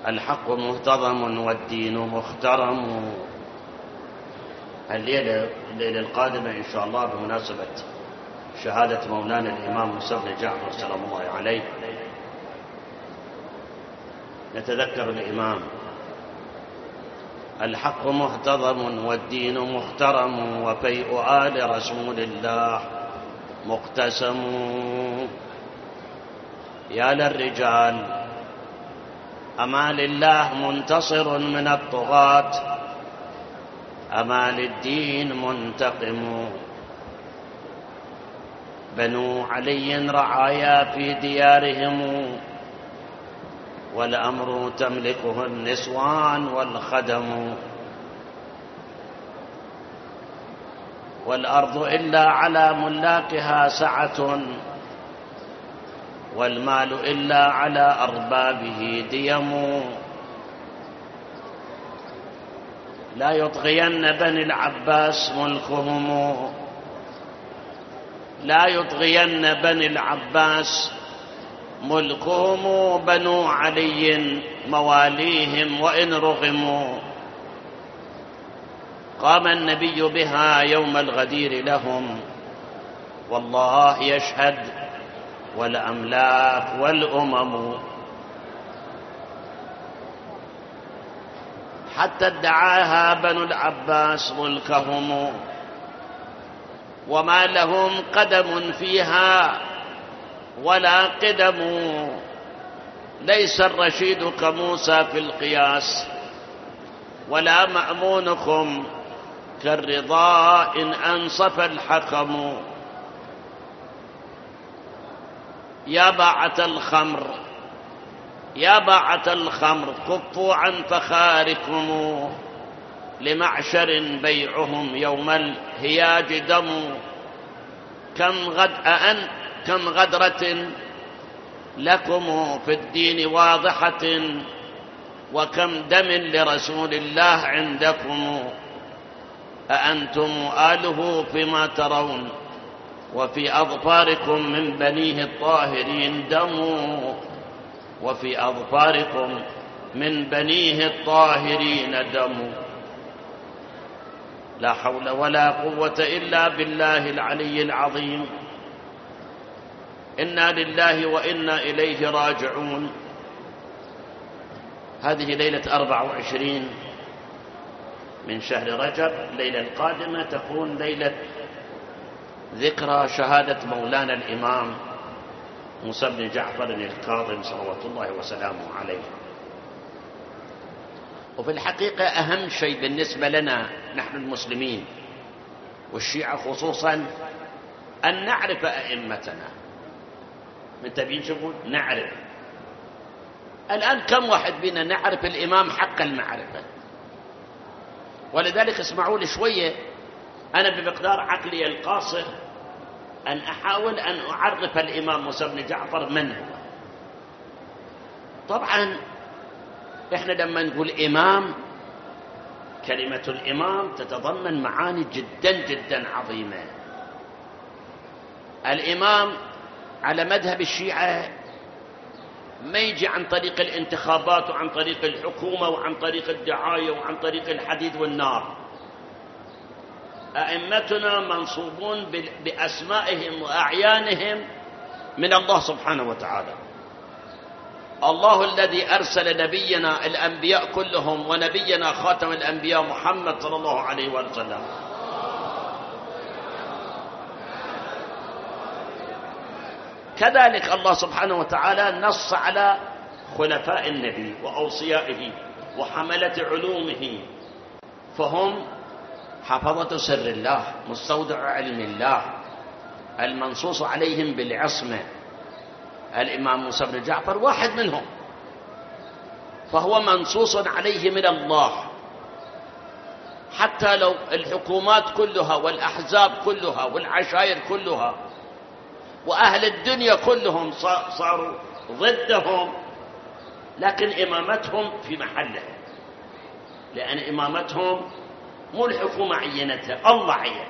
الحق مهتضم والدين محترم. الليلة القادمة إن شاء الله بمناسبة شهادة مولانا الإمام موسى بن جعفر سلام الله عليه نتذكر الإمام: الحق مهتضم والدين محترم وفيء آل رسول الله مقتسم. يا للرجال أما لله منتصر من الطغاة، أما للدين منتقم. بنو علي رعايا في ديارهم، والأمر تملكه النسوان والخدم. والأرض إلا على ملاكها سعة، والمال إلا على أربابه ديم. لا يطغين بني العباس ملكهم، لا يطغين بني العباس ملكهم. بنو علي مواليهم وإن رغموا. قام النبي بها يوم الغدير لهم، والله يشهد والأملاك والأمم. حتى ادعاها بنو العباس ملكهم، وما لهم قدم فيها ولا قدم. ليس الرشيد كموسى في القياس، ولا مأمونكم كالرضا إن أنصف الحكم. يا باعة الخمر يا باعة الخمر كفوا عن فخاركم، لمعشر بيعهم يوم الهياج دم. كم غدرة لكم في الدين واضحة، وكم دم لرسول الله عندكم. أأنتم آله فيما ترون، وفي أظفاركم من بنيه الطاهرين دم. وفي أظفاركم من بنيه الطاهرين دم. لا حول ولا قوة إلا بالله العلي العظيم. إنا لله وإنا إليه راجعون. هذه ليلة 24 من شهر رجب. الليلة القادمة تكون ليلة ذكرى شهادة مولانا الإمام موسى بن جعفر الكاظم صلوات الله وسلامه عليه. وفي الحقيقة أهم شيء بالنسبة لنا نحن المسلمين والشيعة خصوصا أن نعرف أئمتنا. من تبين شوفون نعرف. الآن كم واحد بينا نعرف الإمام حق المعرفة؟ ولذلك اسمعوا لي شوية، أنا بمقدار عقلي القاصر أن أحاول أن أعرف الإمام موسى بن جعفر من هو. طبعا إحنا لما نقول إمام، كلمة الإمام تتضمن معاني جدا جدا عظيمة. الإمام على مذهب الشيعة ما يجي عن طريق الانتخابات وعن طريق الحكومة وعن طريق الدعاية وعن طريق الحديد والنار. أئمتنا منصوبون بأسمائهم وأعيانهم من الله سبحانه وتعالى. الله الذي أرسل نبينا الأنبياء كلهم ونبينا خاتم الأنبياء محمد صلى الله عليه وسلم. كذلك الله سبحانه وتعالى نص على خلفاء النبي وأوصيائه وحملة علومه، فهم حفظة سر الله، مستودع علم الله، المنصوص عليهم بالعصمة. الإمام موسى بن جعفر واحد منهم، فهو منصوص عليه من الله. حتى لو الحكومات كلها والأحزاب كلها والعشائر كلها وأهل الدنيا كلهم صاروا ضدهم، لكن إمامتهم في محلها، لأن إمامتهم مو الحكومة عينتها، الله عينها،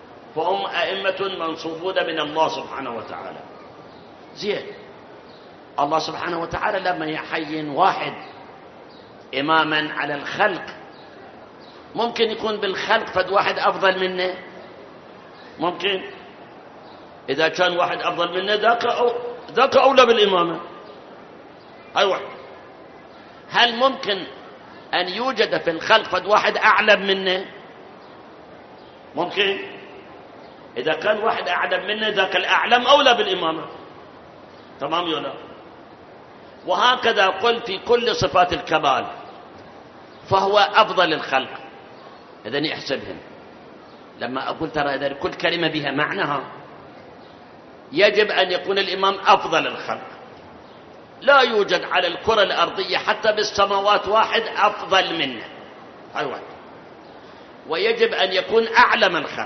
فهم أئمة منصوبون من الله سبحانه وتعالى. زين، الله سبحانه وتعالى لما يحين واحد إماما على الخلق، ممكن يكون بالخلق فد واحد أفضل منه، ممكن إذا كان واحد أفضل منه ذاك أولى بالإمامة. هاي واحد. هل ممكن أن يوجد في الخلق فد واحد أعلم منه؟ ممكن. إذا كان واحد أعلم منه ذاك الأعلم أولى بالإمامة. تمام يولا. وهكذا قل في كل صفات الكمال فهو أفضل الخلق. إذن يحسبهم. لما أقول ترى إذا كل كلمة بها معناها، يجب أن يكون الإمام أفضل الخلق. لا يوجد على الكرة الأرضية حتى بالسماوات واحد أفضل منه. هاي واحد. ويجب أن يكون أعلم الخلق.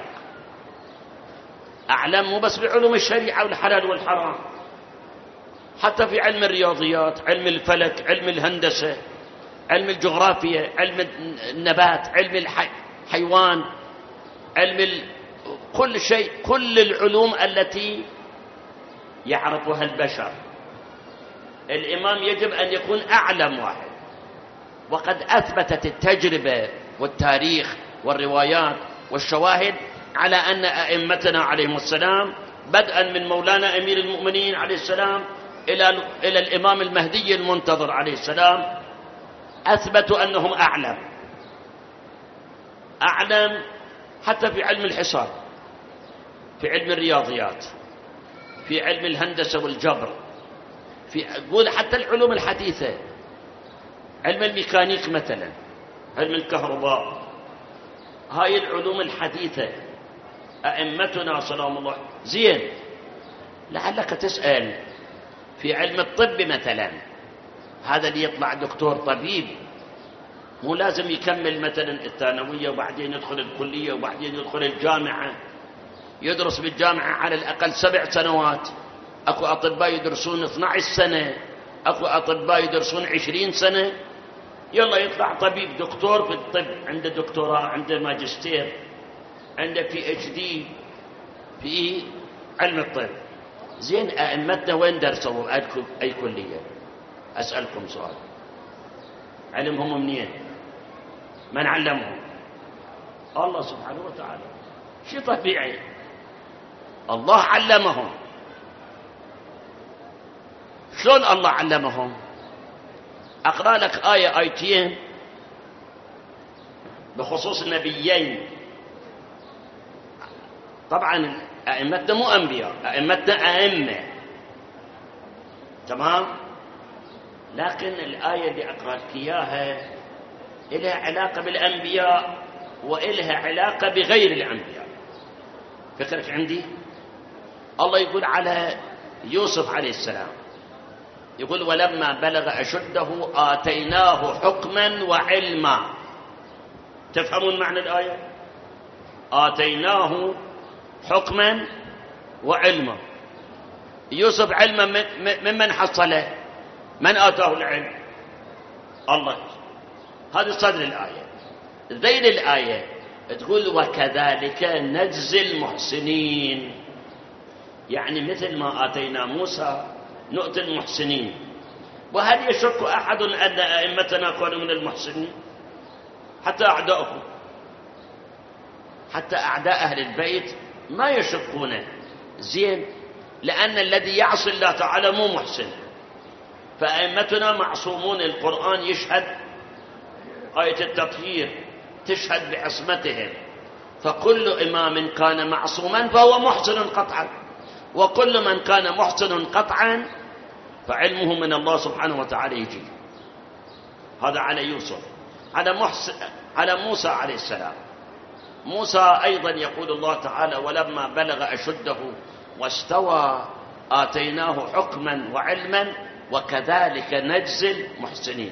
أعلم مو بس بعلوم الشريعة والحلال والحرام، حتى في علم الرياضيات، علم الفلك، علم الهندسة، علم الجغرافيا، علم النبات، علم الحيوان، علم كل شيء، كل العلوم التي يعرفها البشر. الإمام يجب أن يكون أعلم واحد. وقد أثبتت التجربة والتاريخ والروايات والشواهد على أن أئمتنا عليهم السلام، بدءا من مولانا أمير المؤمنين عليه السلام إلى الإمام المهدي المنتظر عليه السلام، أثبتوا أنهم أعلم حتى في علم الحساب، في علم الرياضيات، في علم الهندسة والجبر، أقول حتى العلوم الحديثة، علم الميكانيك مثلا، علم الكهرباء، هاي العلوم الحديثة أئمتنا سلام الله. زين، لعلك تسأل في علم الطب مثلا، هذا اللي يطلع دكتور طبيب مو لازم يكمل مثلا الثانوية وبعدين يدخل الكلية وبعدين يدخل الجامعة، يدرس بالجامعة على الأقل 7 سنوات. أكو أطباء يدرسون 12 سنة، أكو أطباء يدرسون 20 سنة. يلا يطلع طبيب دكتور في الطب، عنده دكتوراه، عنده ماجستير، عنده PhD في علم الطب. زين، أئمتنا وين درسوا؟ أي كلية؟ أسألكم سؤال، علمهم منين؟ من علمهم؟ الله سبحانه وتعالى. شيء طبيعي، الله علمهم. شلون الله علمهم؟ أقرأ لك آيتين بخصوص النبيين. طبعا أئمتنا مو أنبياء، أئمتنا أئمة، تمام؟ لكن الآية اللي أقرأ لك إياها إلها علاقة بالأنبياء وإلها علاقة بغير الأنبياء. فكرك عندي؟ الله يقول على يوسف عليه السلام، يقول ولما بلغ أشده آتيناه حكما وعلما. تفهمون معنى الآية؟ آتيناه حكما وعلما. يوسف علما ممن حصله؟ من آتاه العلم؟ الله. هذا صدر الآية. ذيل الآية تقول وكذلك نجزي المحسنين، يعني مثل ما آتينا موسى نؤتي المحسنين. وهل يشك أحد أن أئمتنا كانوا من المحسنين؟ حتى أعداؤهم، حتى أعداء أهل البيت ما يشكون. زين، لأن الذي يعصي الله تعالى مو محسن. فأئمتنا معصومون. القرآن يشهد، آية التطهير تشهد بعصمتهم. فكل إمام كان معصوما فهو محسن قطعا، وكل من كان محسن قطعا فعلمه من الله سبحانه وتعالى يجي. هذا على يوسف. على موسى عليه السلام. موسى أيضا يقول الله تعالى ولما بلغ أشده واستوى آتيناه حكما وعلما وكذلك نجزي المحسنين.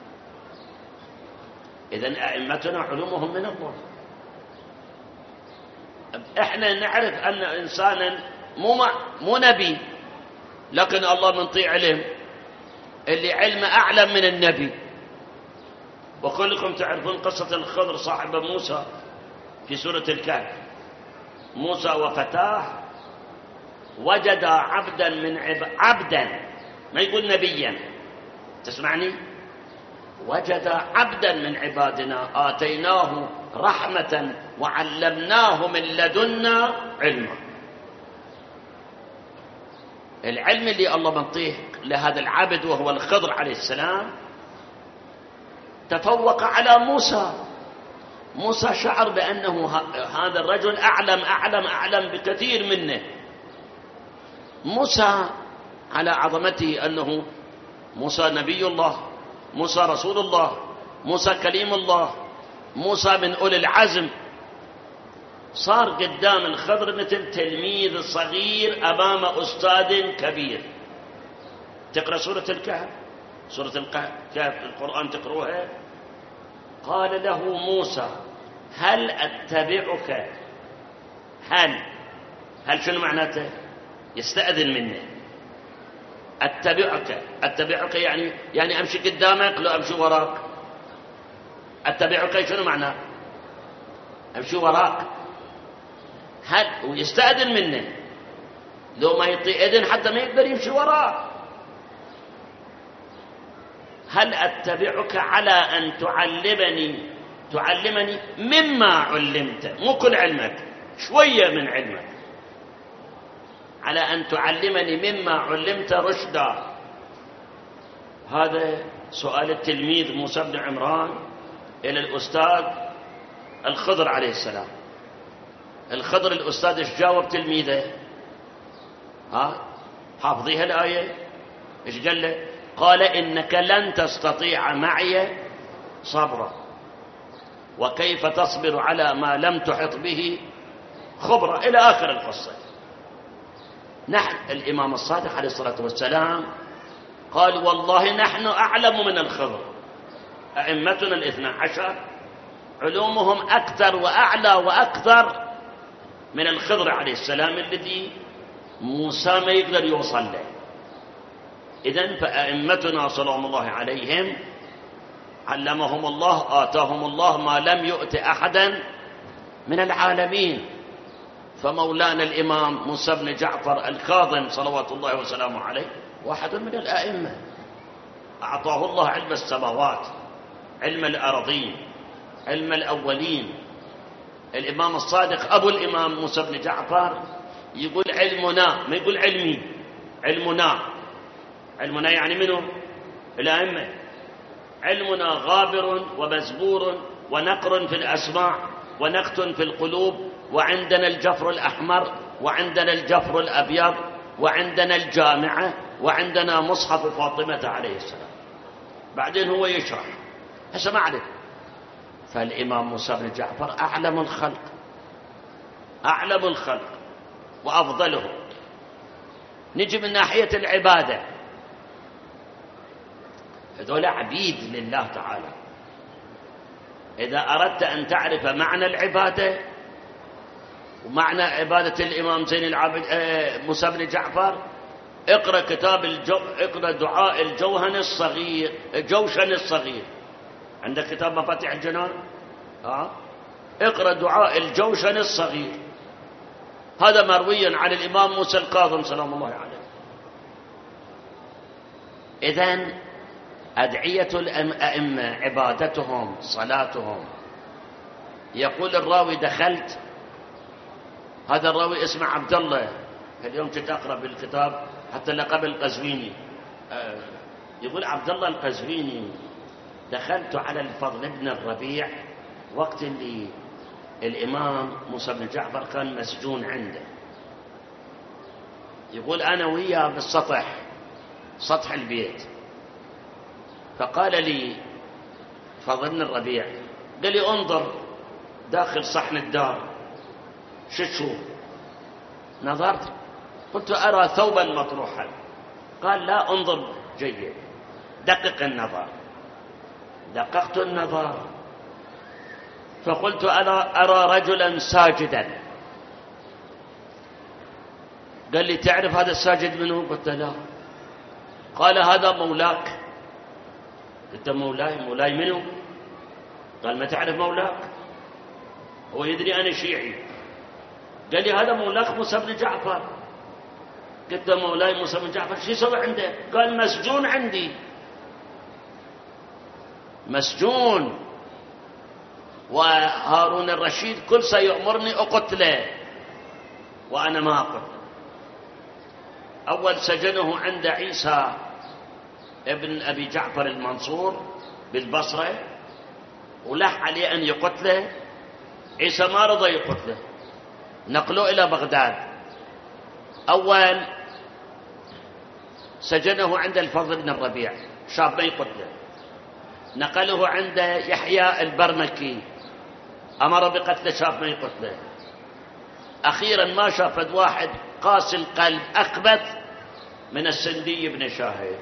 إذن أئمتنا علومهم من الله. إحنا نعرف أن إنسانا مو نبي، لكن الله منطي علم، اللي علمه أعلم من النبي. وكلكم تعرفون قصة الخضر صاحب موسى في سورة الكهف. موسى وفتاه وجد عبدا ما يقول نبيا. تسمعني؟ وجد عبدا من عبادنا آتيناه رحمة وعلمناه من لدنا علما. العلم اللي الله منطيه لهذا العبد وهو الخضر عليه السلام تفوق على موسى. موسى شعر بأنه هذا الرجل أعلم بكثير منه. موسى على عظمته أنه موسى نبي الله، موسى رسول الله، موسى كليم الله، موسى من أولي العزم، صار قدام الخضر مثل تلميذ صغير أمام أستاذ كبير. تقرأ سورة الكهف، سورة الكهف القرآن تقرأها. قال له موسى هل أتبعك، هل شنو معناته؟ يستأذن منه. أتبعك يعني أمشي قدامك لو أمشي وراك. أتبعك شنو معناه؟ أمشي وراك. هل ويستأذن منه، لو ما يعطي إذن حتى ما يقدر يمشي وراه. هل أتبعك على أن تعلمني مما علمت، مو كل علمك، شوية من علمك، على أن تعلمني مما علمت رشدا. هذا سؤال التلميذ موسى بن عمران إلى الأستاذ الخضر عليه السلام. الخضر الأستاذ ايش جاوب تلميذه؟ حافظيها الآية؟ ايش قال له؟ قال إنك لن تستطيع معي صبرا وكيف تصبر على ما لم تحط به خبرا، إلى آخر القصة. نحن الإمام الصادق عليه الصلاة والسلام قال والله نحن أعلم من الخضر. أئمتنا 12 علومهم أكثر وأعلى وأكثر من الخضر عليه السلام الذي موسى ما يقدر يوصل له. إذن فأئمتنا سلام الله عليهم علمهم الله، آتاهم الله ما لم يؤت أحدا من العالمين. فمولانا الإمام موسى بن جعفر الكاظم صلوات الله وسلامه عليه واحد من الأئمة، أعطاه الله علم السماوات، علم الأرضين، علم الأولين. الإمام الصادق أبو الإمام موسى بن جعفر يقول علمنا، ما يقول علمي، علمنا يعني منه؟ الأئمة. علمنا غابر ومزبور ونقر في الأسماع ونقت في القلوب، وعندنا الجفر الأحمر، وعندنا الجفر الأبيض، وعندنا الجامعة، وعندنا مصحف فاطمة عليه السلام. بعدين هو يشرح هسه ما عليه. فالإمام موسى بن جعفر أعلم الخلق وأفضلهم. نجي من ناحية العبادة، هذول عبيد لله تعالى. إذا أردت أن تعرف معنى العبادة ومعنى عبادة الإمام زين العابد موسى بن جعفر، اقرأ اقرأ دعاء الجوشن الصغير. عندك كتاب مفاتيح الجنان؟ اقرأ دعاء الجوشن الصغير، هذا مروي عن الإمام موسى الكاظم سلام الله عليه. إذن أدعية الأئمة عبادتهم صلاتهم. يقول الراوي دخلت، هذا الراوي اسمه عبد الله، اليوم كنت أقرأ بالكتاب حتى لقب القزويني، يقول عبد الله القزويني دخلت على الفضل بن الربيع وقت اللي الإمام موسى بن جعفر كان مسجون عنده. يقول أنا وياه بالسطح، سطح البيت، فقال لي فضل بن الربيع، قال لي انظر داخل صحن الدار، شو تشوف؟ نظرت قلت أرى ثوبا مطروحا. قال لا انظر جيد، دقق النظر. دققت النظر فقلت أنا أرى رجلا ساجدا. قال لي تعرف هذا الساجد منه؟ قلت لا. قال هذا مولاك. قلت مولاي منه؟ قال ما تعرف مولاك؟ هو يدري أنا شيعي. قال لي هذا مولاك موسى بن جعفر. قلت له مولاي موسى بن جعفر شو يسوي عنده؟ قال مسجون عندي، مسجون، وهارون الرشيد كل سيأمرني أقتله وأنا ما أقتله. أول سجنه عند عيسى ابن أبي جعفر المنصور بالبصرة، ولح عليه أن يقتله. عيسى ما رضى يقتله، نقلوه إلى بغداد. أول سجنه عند الفضل بن الربيع، شاب ما يقتله، نقله عند يحيى البرمكي، أمر بقتل شاب ما يقتله. أخيرا ما شافت واحد قاسي القلب أخبث من السندي بن شاهد.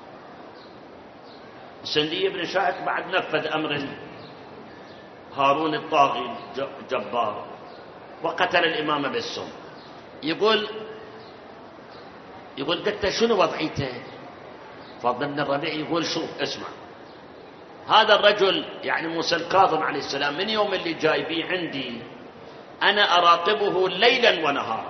السندي بن شاهد بعد نفذ أمر هارون الطاغي الجبار وقتل الإمام بالسم. يقول قلت شنو وضعيته؟ فضل بن الربيع يقول شوف اسمع، هذا الرجل يعني موسى الكاظم عليه السلام من يوم اللي جايبيه عندي أنا أراقبه ليلا ونهارا،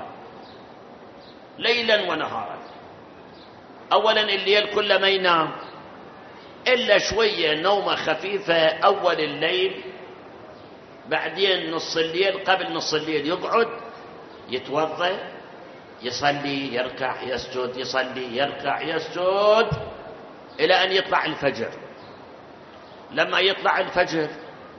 ليلا ونهارا. أولا الليل كله ما ينام إلا شوية نومة خفيفة أول الليل، بعدين نص الليل قبل نص الليل يقعد يتوضأ يصلي يركع يسجد، يصلي يركع يسجد إلى أن يطلع الفجر. لما يطلع الفجر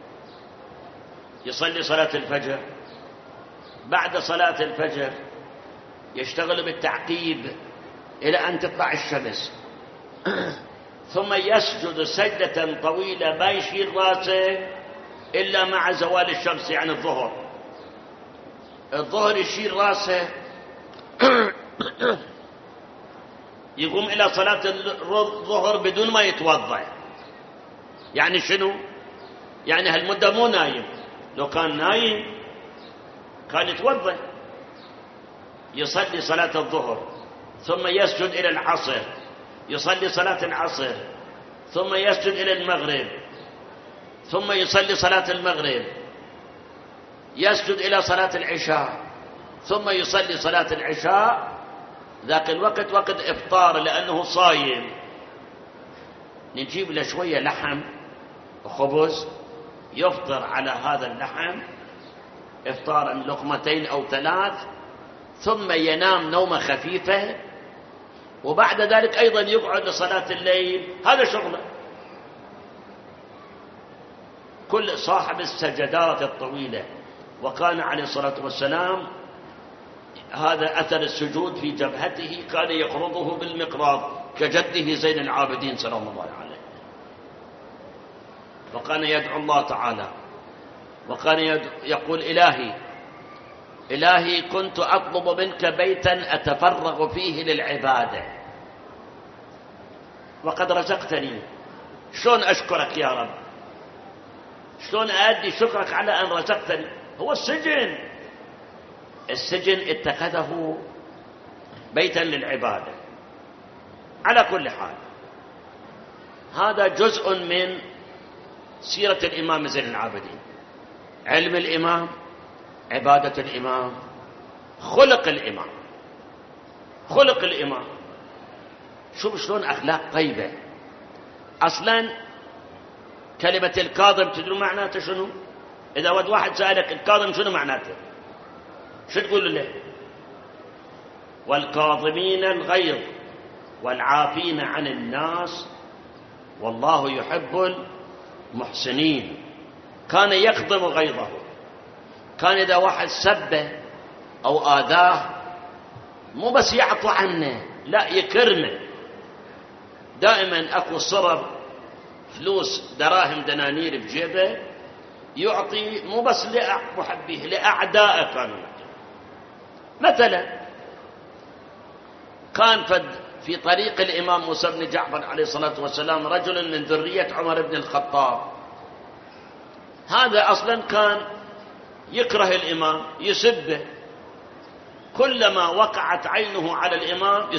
يصلي صلاة الفجر، بعد صلاة الفجر يشتغل بالتعقيب إلى أن تطلع الشمس ثم يسجد سجدة طويلة ما يشيل راسه إلا مع زوال الشمس، يعني الظهر يشيل راسه يقوم إلى صلاة الظهر بدون ما يتوضأ. يعني شنو؟ يعني هالمدة مو نايم، لو كان نايم كان يتوضأ، يصلي صلاة الظهر ثم يسجد إلى العصر، يصلي صلاة العصر ثم يسجد إلى المغرب، ثم يصلي صلاة المغرب، يسجد إلى صلاة العشاء، ثم يصلي صلاة العشاء. ذاك الوقت وقت إفطار لأنه صايم، نجيب له شوية لحم وخبز يفطر على هذا اللحم إفطارا لقمتين أو 3، ثم ينام نومة خفيفة، وبعد ذلك أيضا يقعد لصلاة الليل. هذا شغله. كل صاحب السجدات الطويلة. وكان عليه الصلاة والسلام هذا أثر السجود في جبهته كان يقرضه بالمقراض كجده زين العابدين سلام الله عليه، وكان يدعو الله تعالى، وكان يقول إلهي كنت أطلب منك بيتا أتفرغ فيه للعبادة وقد رزقتني، شلون أشكرك يا رب؟ شلون أؤدي شكرك على أن رزقتني؟ هو السجن اتخذه بيتا للعبادة. على كل حال هذا جزء من سيرة الإمام زين العابدين، علم الإمام، عبادة الإمام، خلق الإمام. شوف شلون أخلاق طيبة. أصلا كلمة الكاظم تدرون معناته شنو؟ إذا واحد سألك الكاظم شنو معناته، شو تقول له؟ والكاظمين الغيظ والعافين عن الناس والله يحب المحسنين. كان يكظم غيظه، كان إذا واحد سبه أو آذاه مو بس يعطى عنه، لا يكرمه. دائما أكو صرر فلوس دراهم دنانير بجيبه يعطي، مو بس لمحبيه لأعدائه. كانوا مثلا كان في طريق الإمام موسى بن جعفر عليه الصلاة والسلام رجل من ذرية عمر بن الخطاب. هذا أصلا كان يكره الإمام، يسبه، كلما وقعت عينه على الإمام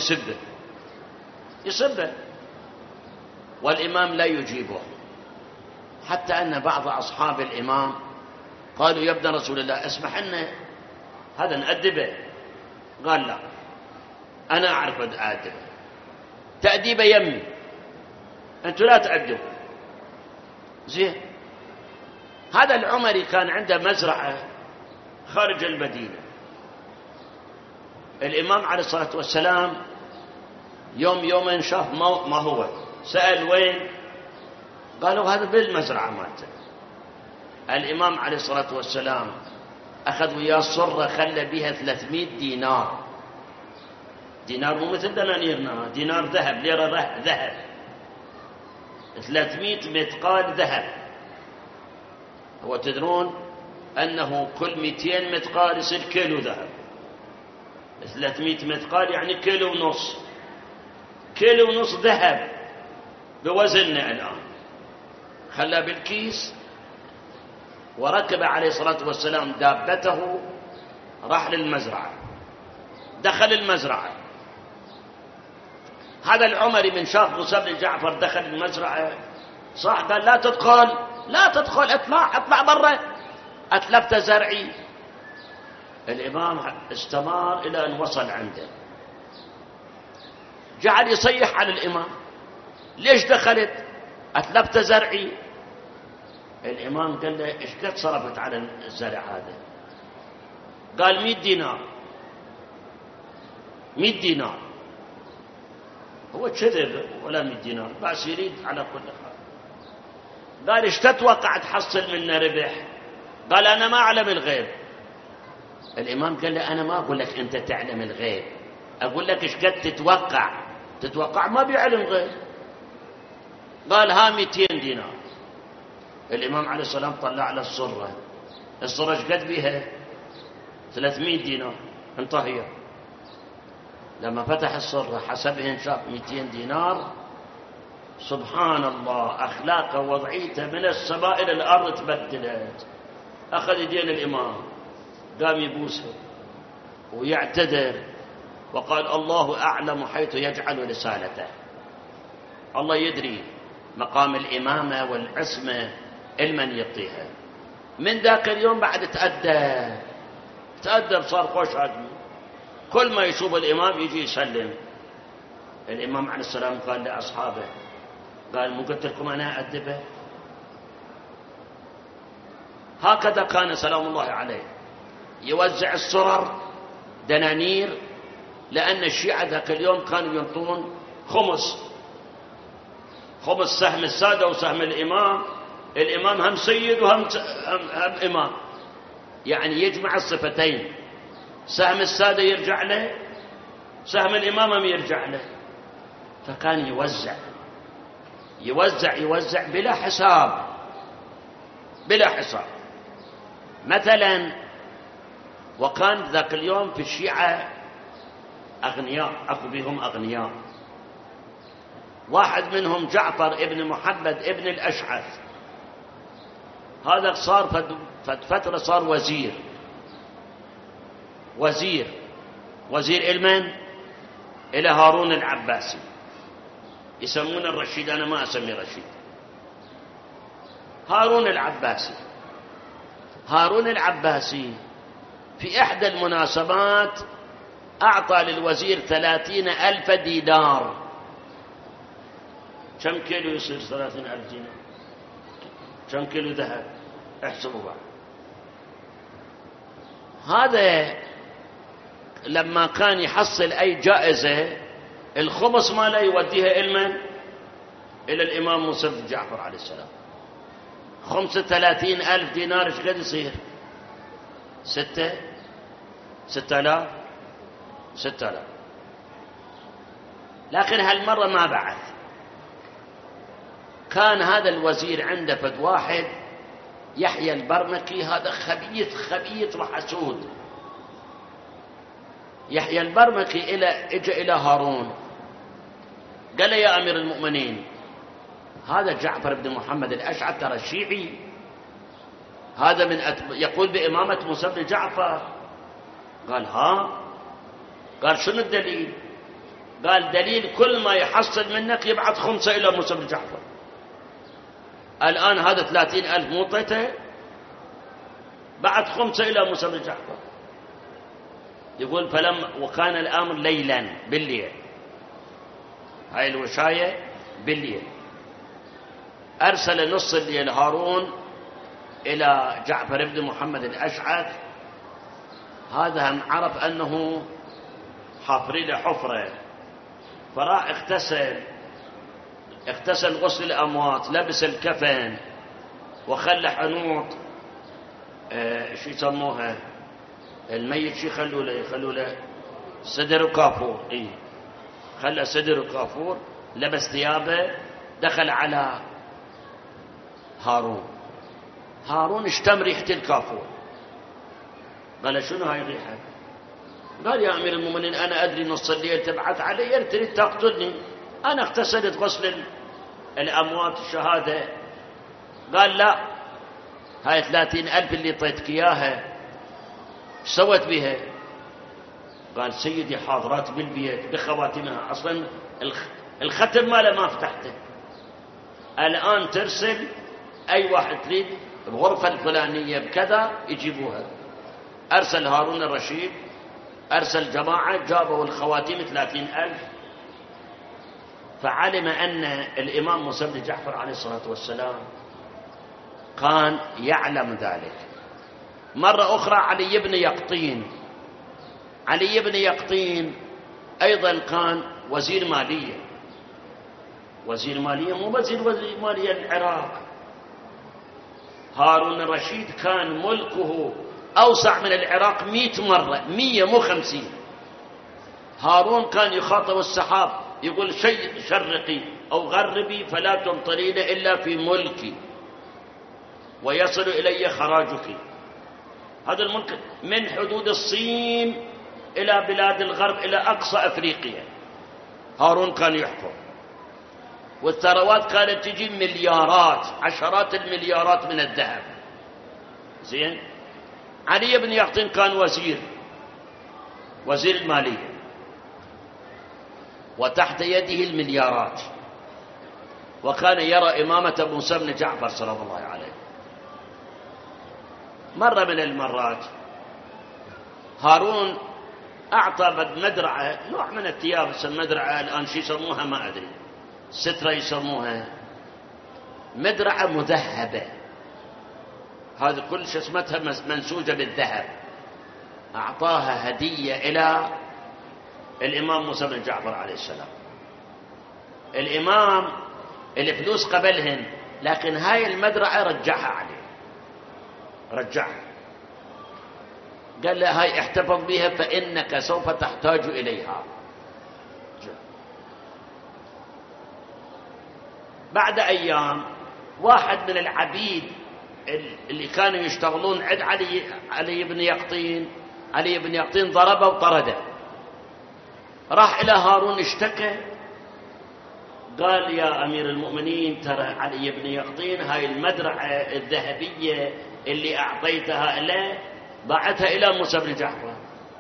يسبه والإمام لا يجيبه، حتى أن بعض أصحاب الإمام قالوا يا ابن رسول الله اسمح لنا هذا نأدبه. قال لا، أنا أعرف أدب، تأديبه يمي، أنتوا لا تأدبوا. زين. هذا العمري كان عنده مزرعة خارج المدينة. الإمام عليه الصلاة والسلام يوم شاف ما هو، سأل وين؟ قالوا هذا بالمزرعة مالته. الإمام عليه الصلاة والسلام أخذ وياه صرة خلى بها 300 دينار. دينار مو مثل دنانيرنا، دينار ذهب، ليرة ذهب، 300 مثقال ذهب. هو تدرون أنه كل 200 مثقال يصير كيلو ذهب، 300 مثقال يعني كيلو ونص، كيلو ونص ذهب بوزننا الآن. خلاه بالكيس وركب عليه الصلاة والسلام دابته، راح للمزرعة، دخل المزرعة. هذا العمري من شاف موسى بن جعفر دخل المزرعة صاح قال لا تدخل، لا تدخل، اطلع برا، أتلفت زرعي. الإمام استمر إلى أن وصل عنده، جعل يصيح على الإمام ليش دخلت؟ أتلفت زرعي. الإمام قال له إيش قد صرفت على الزرع هذا؟ قال 100 دينار. 100 دينار. هو كذب ولا 100 دينار، بس يريد على كل حال. قال إيش تتوقع تحصل منه ربح؟ قال أنا ما أعلم الغيب. الإمام قال له أنا ما أقول لك أنت تعلم الغيب، أقول لك إيش قد تتوقع ما بيعلم غيب. قال ها 200 دينار. الإمام عليه السلام طلع على الصرة إيش قد بيها؟ 300 دينار، انطهي. لما فتح الصرة حسبهن شاف 200 دينار. سبحان الله، أخلاقه ووضعيته من السماء إلى الأرض تبدلت. أخذ يدين الإمام قام يبوسه ويعتذر وقال الله أعلم حيث يجعل رسالته. الله يدري مقام الإمامة والعصمة المن يعطيها. من ذاك اليوم بعد تأدب صار خوش آدمي، كل ما يشوف الإمام يجي يسلم. الإمام عليه السلام قال لأصحابه، قال مو قلت لكم أنا أدبه؟ هكذا كان سلام الله عليه يوزع السرر دنانير، لأن الشيعة ذاك اليوم كانوا ينطون خمس سهم السادة وسهم الإمام. الإمام هم سيد وهم إمام، يعني يجمع الصفتين، سهم السادة يرجع له، سهم الإمام هم يرجع له. فكان يوزع بلا حساب. مثلا وكان ذاك اليوم في الشيعة أغنياء، أكو بهم أغنياء. واحد منهم جعفر ابن محمد ابن الأشعث، هذا صار فترة صار وزير المن إلى هارون العباسي. يسمون الرشيد، أنا ما أسمي رشيد. هارون العباسي في إحدى المناسبات أعطى للوزير 30,000 دينار. كم كيلو يصير 30,000 دينار؟ كم كيلو ذهب؟ احسبوا بعد. هذا لما كان يحصل أي جائزة الخمس ماله يوديها إلى الإمام موسى بن جعفر عليه السلام. 35,000 دينار ايش قد يصير؟ 6,000. لكن هالمرة ما بعث. كان هذا الوزير عنده فد واحد يحيى البرمكي، هذا خبيث وحسود. يحيى البرمكي اجى إلى هارون قال له يا أمير المؤمنين، هذا جعفر بن محمد الأشعث ترى الشيعي، هذا يقول بإمامة موسى بن جعفر. قال ها؟ قال شنو الدليل؟ قال دليل كل ما يحصل منك يبعث 5 إلى موسى بن جعفر. الآن هذا 30,000 موطته، بعد 5 إلى موسى بن جعفر. يقول وكان الأمر ليلا بالليل، هاي الوشاية بالليل. أرسل نص الليل هارون إلى جعفر بن محمد الأشعث، هذا هم عرف أنه حافرين له حفرة، فراح اغتسل غسل الأموات، لبس الكفن وخلى حنوط شو يسموها الميت، شو يخلوا له سدر وكافور، خلى سدر وكافور، لبس ثيابه، دخل على هارون اشتم ريحة الكافور. قال شنو هاي الريحة؟ قال يا أمير المؤمنين أنا أدري نص الليل تبعث علي تريد تقتلني، أنا اغتسلت غسل الأموات الشهادة. قال لا، هاي 30,000 اللي طيتك إياها ايش سوت بها؟ قال سيدي حاضرات بالبيت بخواتمها، أصلا الختم ماله ما فتحته، الآن ترسل أي واحد تريد الغرفة الفلانية بكذا يجيبوها. أرسل هارون الرشيد، أرسل جماعة جابوا الخواتيم 30,000. فعلم أن الإمام موسى بن جعفر عليه الصلاة والسلام كان يعلم ذلك. مرة أخرى علي بن يقطين أيضا كان وزير مالية، مو وزير مالية العراق. هارون الرشيد كان ملكه أوسع من العراق 100 مرة، 100 مو 50. هارون كان يخاطب السحاب يقول شيء شرقي أو غربي فلا تمطرين إلا في ملكي ويصل إلي خراجك. هذا الملك من حدود الصين إلى بلاد الغرب إلى أقصى أفريقيا هارون كان يحكم، والثروات كانت تجي مليارات، عشرات المليارات من الذهب. زين. علي بن يقطين كان وزير المالية، وتحت يده المليارات، وكان يرى إمامة موسى بن جعفر صلى الله عليه. مرة من المرات هارون أعطى مدرعة، نوع من الثياب، المدرعة الآن شو يسموها ما أدري، سترة يسموها، مدرعة مذهبة، هذا كل شيء اسمتها منسوجة بالذهب، أعطاها هدية إلى الإمام موسى بن جعفر عليه السلام. الإمام الفلوس قبلهن، لكن هاي المدرعة رجعها عليه، رجعها، قال له هاي احتفظ بها فإنك سوف تحتاج إليها. بعد أيام واحد من العبيد اللي كانوا يشتغلون عند علي بن يقطين ضربه وطرده، راح إلى هارون اشتكى، قال يا أمير المؤمنين ترى علي بن يقطين هاي المدرعة الذهبية اللي أعطيتها له بعتها إلى موسى بن جعفر.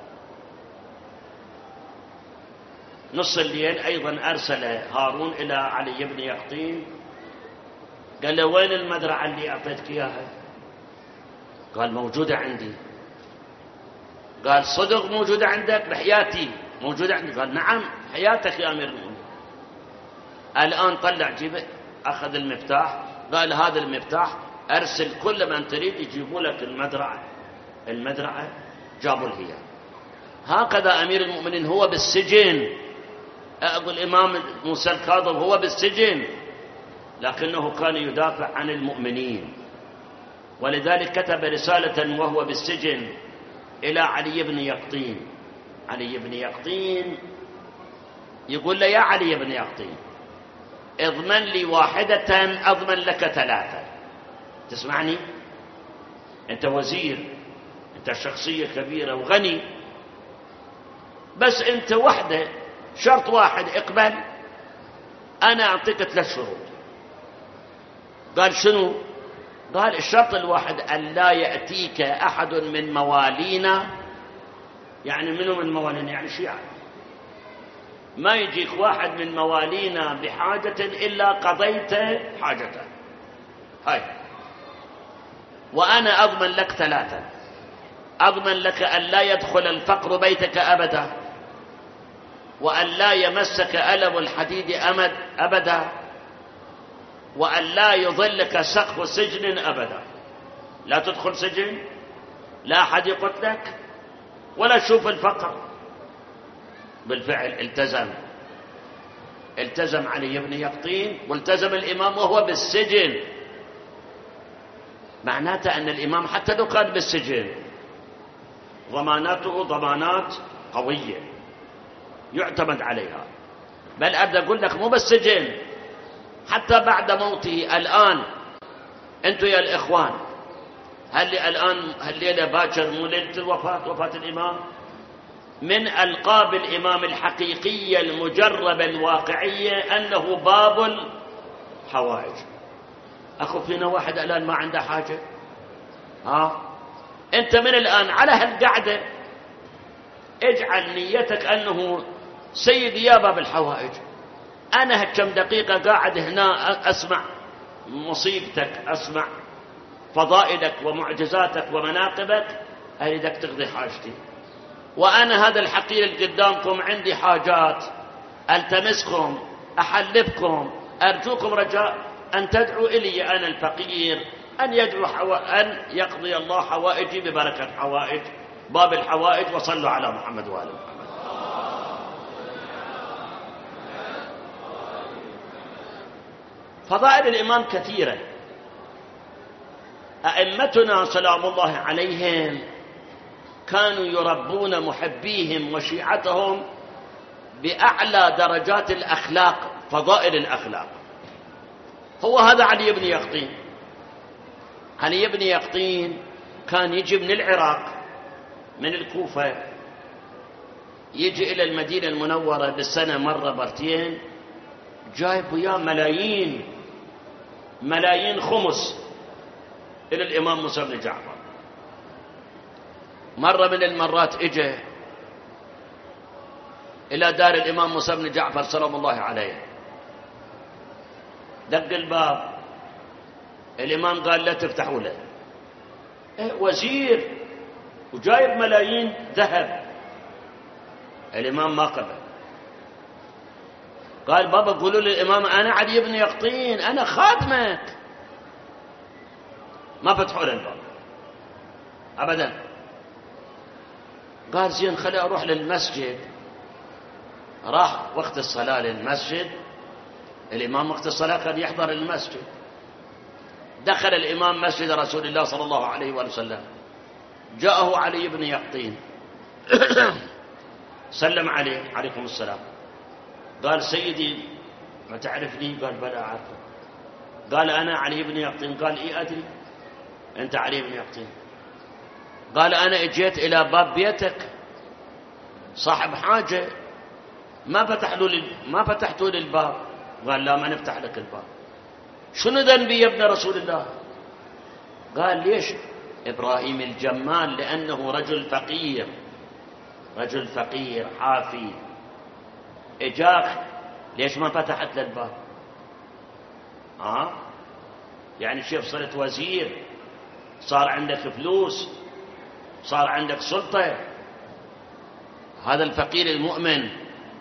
نص الليل أيضا أرسل هارون إلى علي بن يقطين، قال له وين المدرعة اللي أعطيتك إياها؟ قال موجودة عندي. قال صدق موجودة عندك؟ بحياتي موجودة عندي. قال نعم حياتك يا أمير المؤمنين. الآن طلع جيبه، أخذ المفتاح، قال هذا المفتاح، أرسل كل من تريد يجيبوا لك المدرعة جابوا هي. هكذا أمير المؤمنين هو بالسجن، أقول الإمام موسى الكاظم هو بالسجن، لكنه كان يدافع عن المؤمنين، ولذلك كتب رسالة وهو بالسجن إلى علي بن يقطين. علي بن يقطين يقول له يا علي بن يقطين اضمن لي واحدة أضمن لك 3. تسمعني؟ أنت وزير، أنت شخصية كبيرة وغني، بس أنت وحدة، شرط واحد اقبل، أنا أعطيك 3 شروط. قال شنو؟ قال الشرط الواحد أن لا يأتيك أحد من موالينا. يعني منو من موالينا؟ يعني شيعة، ما يجيك واحد من موالينا بحاجة إلا قضيت حاجته. هاي، وأنا أضمن لك 3. أضمن لك أن لا يدخل الفقر بيتك أبدا، وأن لا يمسك ألم الحديد أبدا، وأن لا يظلك سقف سجن أبدا. لا تدخل سجن، لا أحد يقتلك، ولا تشوف الفقر. بالفعل التزم علي بن يقطين، والتزم الإمام وهو بالسجن. معناته أن الإمام حتى لو كان بالسجن ضماناته ضمانات قوية يعتمد عليها. بل أبدأ أقول لك مو بالسجن، حتى بعد موته الآن أنتم يا الإخوان، هل الآن الليلة باكر مو ليلة الوفاة، وفاة الإمام؟ من ألقاب الإمام الحقيقية المجربة الواقعية أنه باب الحوائج. أخو فينا واحد الآن ما عنده حاجة؟ أنت من الآن على هالقعدة اجعل نيتك أنه سيدي يا باب الحوائج، أنا هكم دقيقة قاعد هنا أسمع مصيبتك، أسمع فضائلك ومعجزاتك ومناقبك، أريدك تقضي حاجتي. وأنا هذا الحقير اللي قدامكم عندي حاجات ألتمسكم، أحلبكم، أرجوكم رجاء أن تدعوا إلي أنا الفقير أن يقضي الله حوائجي ببركة حوائج باب الحوائج. وصلوا على محمد وآل محمد. فضائل الإمام كثيرة. أئمتنا سلام الله عليهم كانوا يربون محبيهم وشيعتهم بأعلى درجات الأخلاق، فضائل الأخلاق. هو هذا علي بن يقطين. علي بن يقطين كان يجي من العراق، من الكوفة، يجي إلى المدينة المنورة بالسنة مرة مرتين، جايب وياه ملايين خمس إلى الإمام موسى بن جعفر. مرة من المرات إجى إلى دار الإمام موسى بن جعفر سلام الله عليه، دق الباب، الإمام قال لا تفتحوا له، وزير وجايب ملايين ذهب. الإمام ما قبل، قال بابا قولوا للإمام أنا علي بن يقطين، أنا خادمك. ما فتحوا له الباب أبدا. قال زين خلي أروح للمسجد. راح وقت الصلاة للمسجد، الإمام وقت الصلاة كان يحضر المسجد. دخل الإمام مسجد رسول الله صلى الله عليه وسلم، جاءه علي بن يقطين سلم عليه، عليكم السلام. قال سيدي ما تعرفني؟ قال بلى أعرفه. قال أنا علي بن يقطين. قال إيه أدري أنت علي بن يقطين. قال أنا اجيت إلى باب بيتك صاحب حاجة، ما فتحتوا لي الباب. قال لا ما نفتح لك الباب. شنو ذنبي يا ابن رسول الله؟ قال ليش؟ إبراهيم الجمال لأنه رجل فقير حافي، إجاك ليش ما فتحت له الباب؟ يعني شوف صرت وزير، صار عندك فلوس، صار عندك سلطة، هذا الفقير المؤمن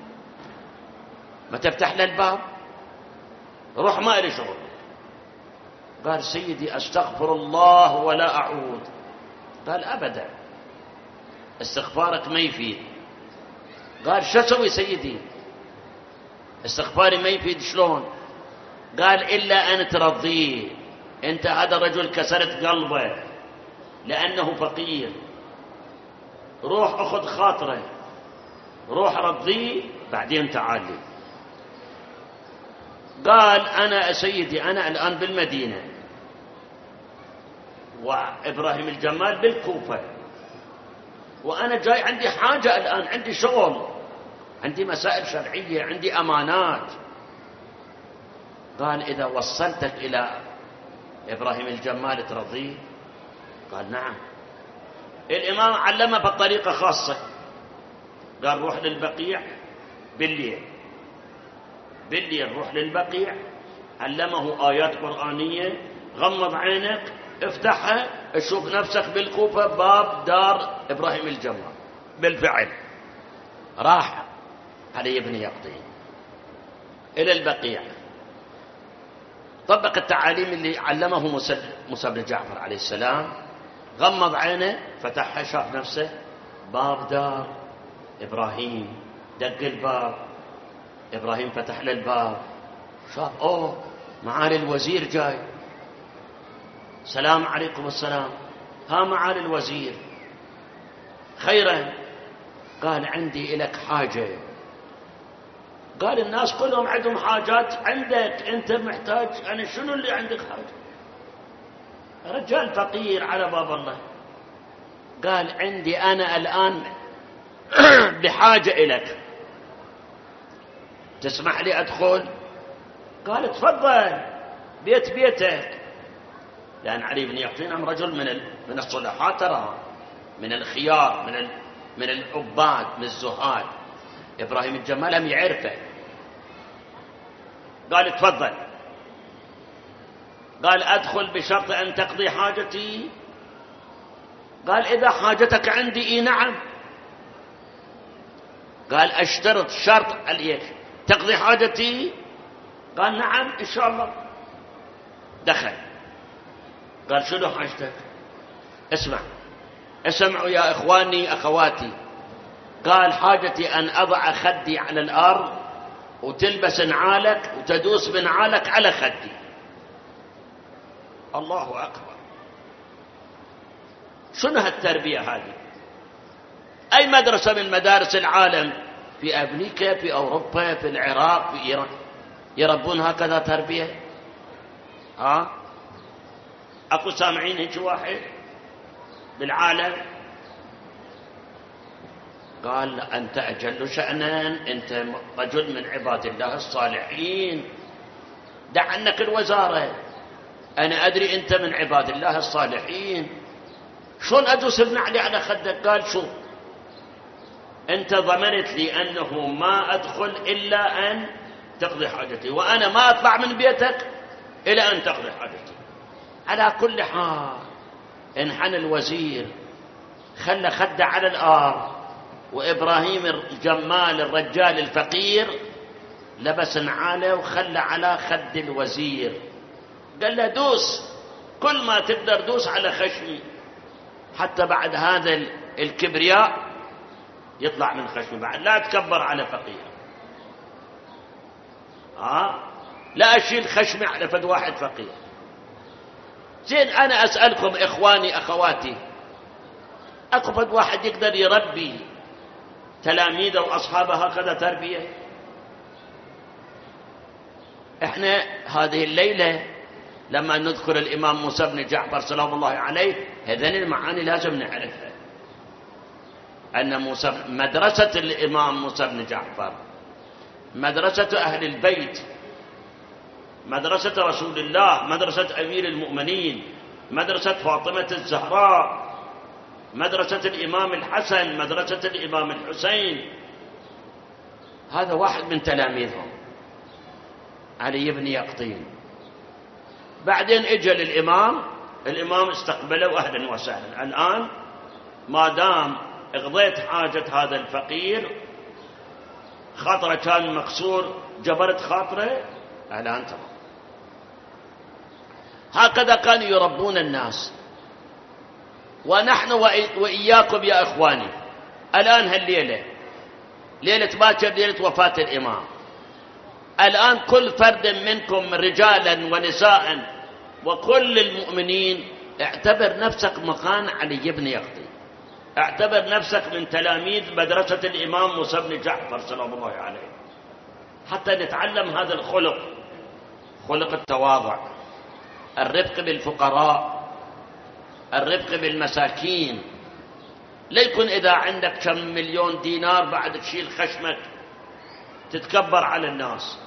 ما تفتح له الباب؟ روح ما إلي شغل. قال سيدي أستغفر الله ولا أعود. قال أبدا استغفارك ما يفيد. قال شو أسوي سيدي؟ استغفاري ما يفيد شلون؟ قال إلا أن ترضيه، أنت هذا الرجل كسرت قلبه لأنه فقير، روح أخذ خاطره، روح رضيه بعدين تعال لي. قال أنا سيدي أنا الآن بالمدينة، وإبراهيم الجمال بالكوفة، وأنا جاي عندي حاجة الآن، عندي شغل، عندي مسائل شرعية، عندي أمانات. قال إذا وصلتك إلى إبراهيم الجمال ترضيه؟ قال نعم. الإمام علمه بطريقة خاصة، قال روح للبقيع بالليل روح للبقيع، علمه آيات قرآنية، غمض عينك افتحها، تشوف نفسك بالكوفة باب دار إبراهيم الجمال. بالفعل راح علي بن يقطين إلى البقيع، طبق التعاليم اللي علمه موسى بن جعفر عليه السلام، غمض عينه فتحها، شاف نفسه باب دار إبراهيم، دق الباب، إبراهيم فتح له الباب، شاف أوه معالي الوزير جاي، سلام عليكم السلام، ها معالي الوزير خيرا، قال عندي إليك حاجة. قال الناس كلهم عندهم حاجات، عندك أنت محتاج، أنا شنو اللي عندك حاجة؟ رجال فقير على باب الله. قال عندي أنا الآن بحاجة إليك، تسمح لي أدخل؟ قال تفضل، بيتك. لأن علي بن يقطين رجل من الصلحاء، ترى من الخيار، من العباد، من الزهاد. إبراهيم الجمال لم يعرفه. قال تفضل. قال أدخل بشرط أن تقضي حاجتي. قال إذا حاجتك عندي إيه نعم. قال أشترط شرط عليك تقضي حاجتي. قال نعم إن شاء الله. دخل. قال شنو حاجتك؟ اسمعوا يا إخواني أخواتي. قال حاجتي أن أضع خدي على الأرض وتلبس نعالك وتدوس بنعالك على خدي. الله أكبر. شنو هالتربية هذه؟ أي مدرسة من مدارس العالم، في أمريكا، في أوروبا، في العراق، في إيران، يربون هكذا تربية؟ أكو سامعين هيك واحد بالعالم؟ قال أنت أجل شأنا، أنت رجل من عباد الله الصالحين، دع عنك الوزارة، أنا أدري أنت من عباد الله الصالحين، شلون أدوس بنعلي على خدك؟ قال شو أنت ضمنت لي أنه ما أدخل إلا أن تقضي حاجتي، وأنا ما أطلع من بيتك إلى أن تقضي حاجتي. على كل حال انحنى الوزير، خلى خده على الأرض، وإبراهيم الجمال الرجال الفقير لبس نعاله وخلى على خد الوزير، قال له دوس كل ما تقدر، دوس على خشمي، حتى بعد هذا الكبرياء يطلع من خشمي، بعد لا تكبر على فقير. لا أشيل خشمي على فد واحد فقير. زين أنا أسألكم إخواني أخواتي، أكو فد واحد يقدر يربي تلاميذه وأصحابه هكذا تربية؟ إحنا هذه الليلة لما نذكر الإمام موسى بن جعفر سلام الله عليه، هذين المعاني لازم نعرفها، أن موسى مدرسة الإمام موسى بن جعفر مدرسة أهل البيت، مدرسة رسول الله، مدرسة أمير المؤمنين، مدرسة فاطمة الزهراء، مدرسة الإمام الحسن، مدرسة الإمام الحسين. هذا واحد من تلاميذهم علي بن يقطين. بعدين اجى الإمام استقبله أهلا وسهلا، الآن ما دام اقضيت حاجة هذا الفقير، خاطره كان مكسور، جبرت خاطره، الآن تمام. هكذا كانوا يربون الناس. ونحن وإياكم يا إخواني، الآن هالليلة ليلة باكر، ليلة وفاة الإمام، الآن كل فرد منكم رجالا ونساء وكل المؤمنين اعتبر نفسك مكان علي بن يقطين، اعتبر نفسك من تلاميذ مدرسة الإمام موسى بن جعفر سلام الله عليه، حتى نتعلم هذا الخلق، خلق التواضع، الرفق بالفقراء، الرفق بالمساكين. ليكن إذا عندك كم مليون دينار بعد تشيل خشمك تتكبر على الناس.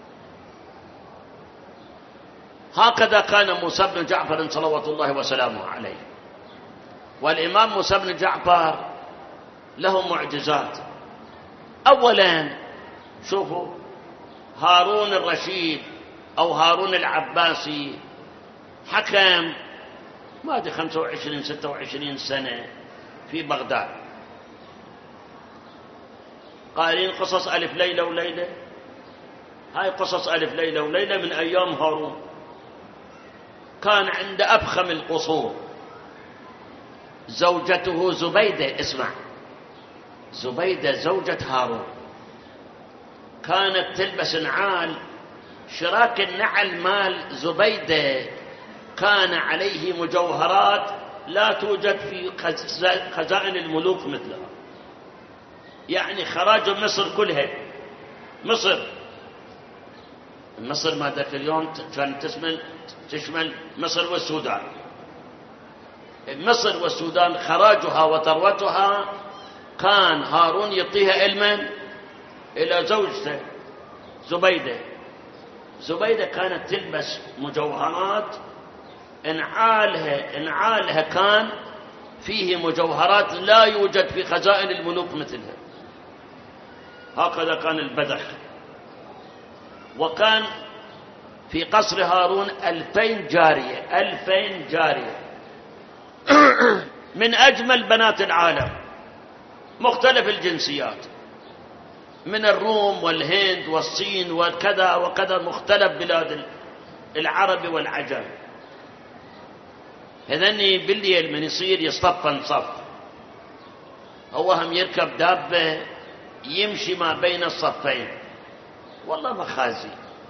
هكذا كان موسى بن جعفر صلوات الله وسلامه عليه. والإمام موسى بن جعفر له معجزات. أولا شوفوا هارون الرشيد أو هارون العباسي حكم ما أدري 25 26 سنة في بغداد، قائلين قصص ألف ليلة وليلة. هاي قصص ألف ليلة وليلة من أيام هارون. كان عند أفخم القصور زوجته زبيدة، اسمع، زبيدة زوجة هارون كانت تلبس نعال، شراك النعل مال زبيدة كان عليه مجوهرات لا توجد في خزائن الملوك مثلها. يعني خراج مصر كلها، مصر ما ذاك اليوم كانت تشمل مصر والسودان. مصر والسودان خراجها وثروتها كان هارون يعطيها علما إلى زوجته زبيدة. زبيدة كانت تلبس مجوهرات، انعالها كان فيه مجوهرات لا يوجد في خزائن الملوك مثلها. هكذا كان البدخ. وكان في قصر هارون 2000 جارية، 2000 جارية من أجمل بنات العالم، مختلف الجنسيات، من الروم والهند والصين وكذا وكذا، مختلف بلاد العرب والعجم. هذني بالليل من يصير يصطفن صف، هو هم يركب دابة يمشي ما بين الصفين، والله مخازي.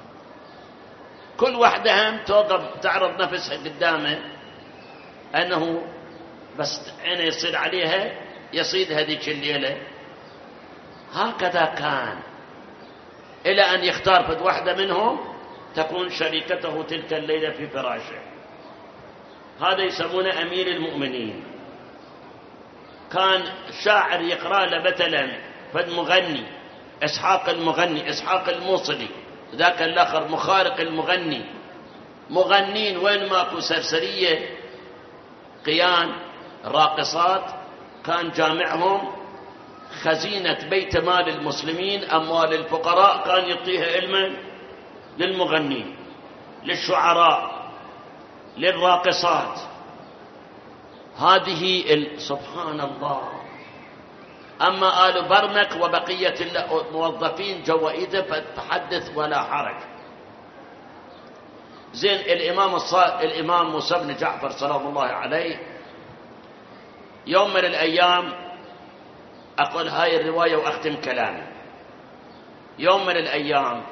كل واحدة هم توقف تعرض نفسها قدامه أنه بس عينه يصير عليها يصيد هذيك الليلة. هكذا كان إلى أن يختار فد واحدة منهم تكون شريكته تلك الليلة في فراشه. هذا يسمونه أمير المؤمنين. كان شاعر يقرأ له مثلا فد مغني، إسحاق المغني، إسحاق الموصلي، ذاك الآخر مخارق المغني، مغنين وين ماكو سرسرية قيان راقصات، كان جامعهم خزينة بيت مال المسلمين، أموال الفقراء كان يعطيها علما للمغنين، للشعراء، للراقصات. هذه سبحان الله. أما آل برمك وبقية الموظفين جوائده فتحدث ولا حرج. زين الإمام موسى بن جعفر سلام الله عليه يوم من الأيام، أقول هاي الرواية وأختم كلامي، يوم من الأيام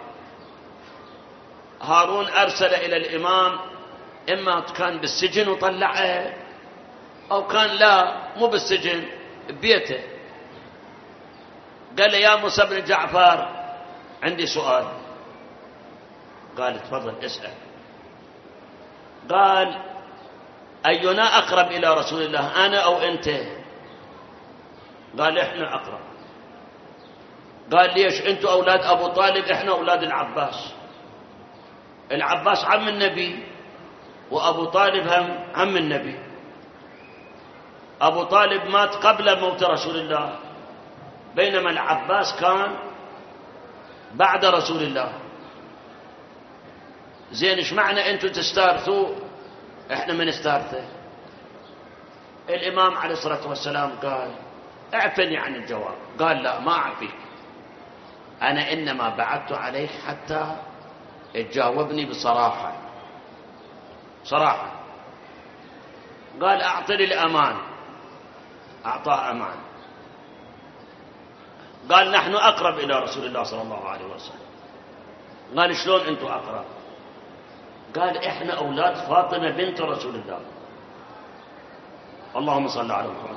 هارون أرسل إلى الإمام، إما كان بالسجن وطلعه أو كان لا مو بالسجن ببيته. قال له يا موسى بن جعفر عندي سؤال. قال تفضل اسأل. قال أينا أقرب إلى رسول الله، أنا أو أنت؟ قال إحنا أقرب. قال ليش؟ أنتوا أولاد أبو طالب، إحنا أولاد العباس. العباس عم النبي وأبو طالب هم عم النبي. أبو طالب مات قبل موت رسول الله، بينما العباس كان بعد رسول الله. زين ايش معنى انتم تستارثوا احنا ما نستارثه؟ الامام عليه الصلاه والسلام قال اعفني عن الجواب. قال لا ما اعفيك، انا انما بعثت عليك حتى تجاوبني بصراحه. صراحه. قال اعطني الامان، اعطاه امان. قال نحن أقرب إلى رسول الله صلى الله عليه وسلم. قال شلون أنتم أقرب؟ قال إحنا أولاد فاطمة بنت رسول الله. اللهم صل على محمد.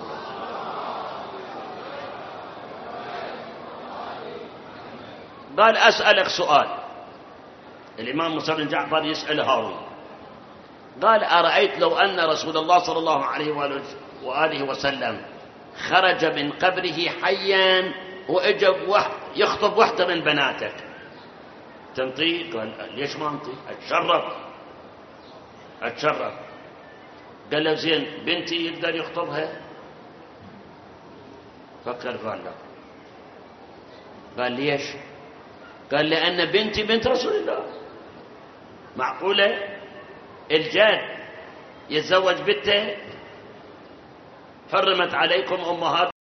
قال أسألك سؤال. الإمام موسى بن جعفر يسأل هارون، قال أرأيت لو أن رسول الله صلى الله عليه وآله وسلم خرج من قبره حيا وإجا يخطب واحدة من بناتك، تنطيه؟ قال ليش ما انطي؟ أتشرف. قال له زين بنتي يقدر يخطبها؟ فكر قال لا. قال ليش؟ قال لأن بنتي بنت رسول الله. معقولة الجد يتزوج بنته حرمت عليكم أمهات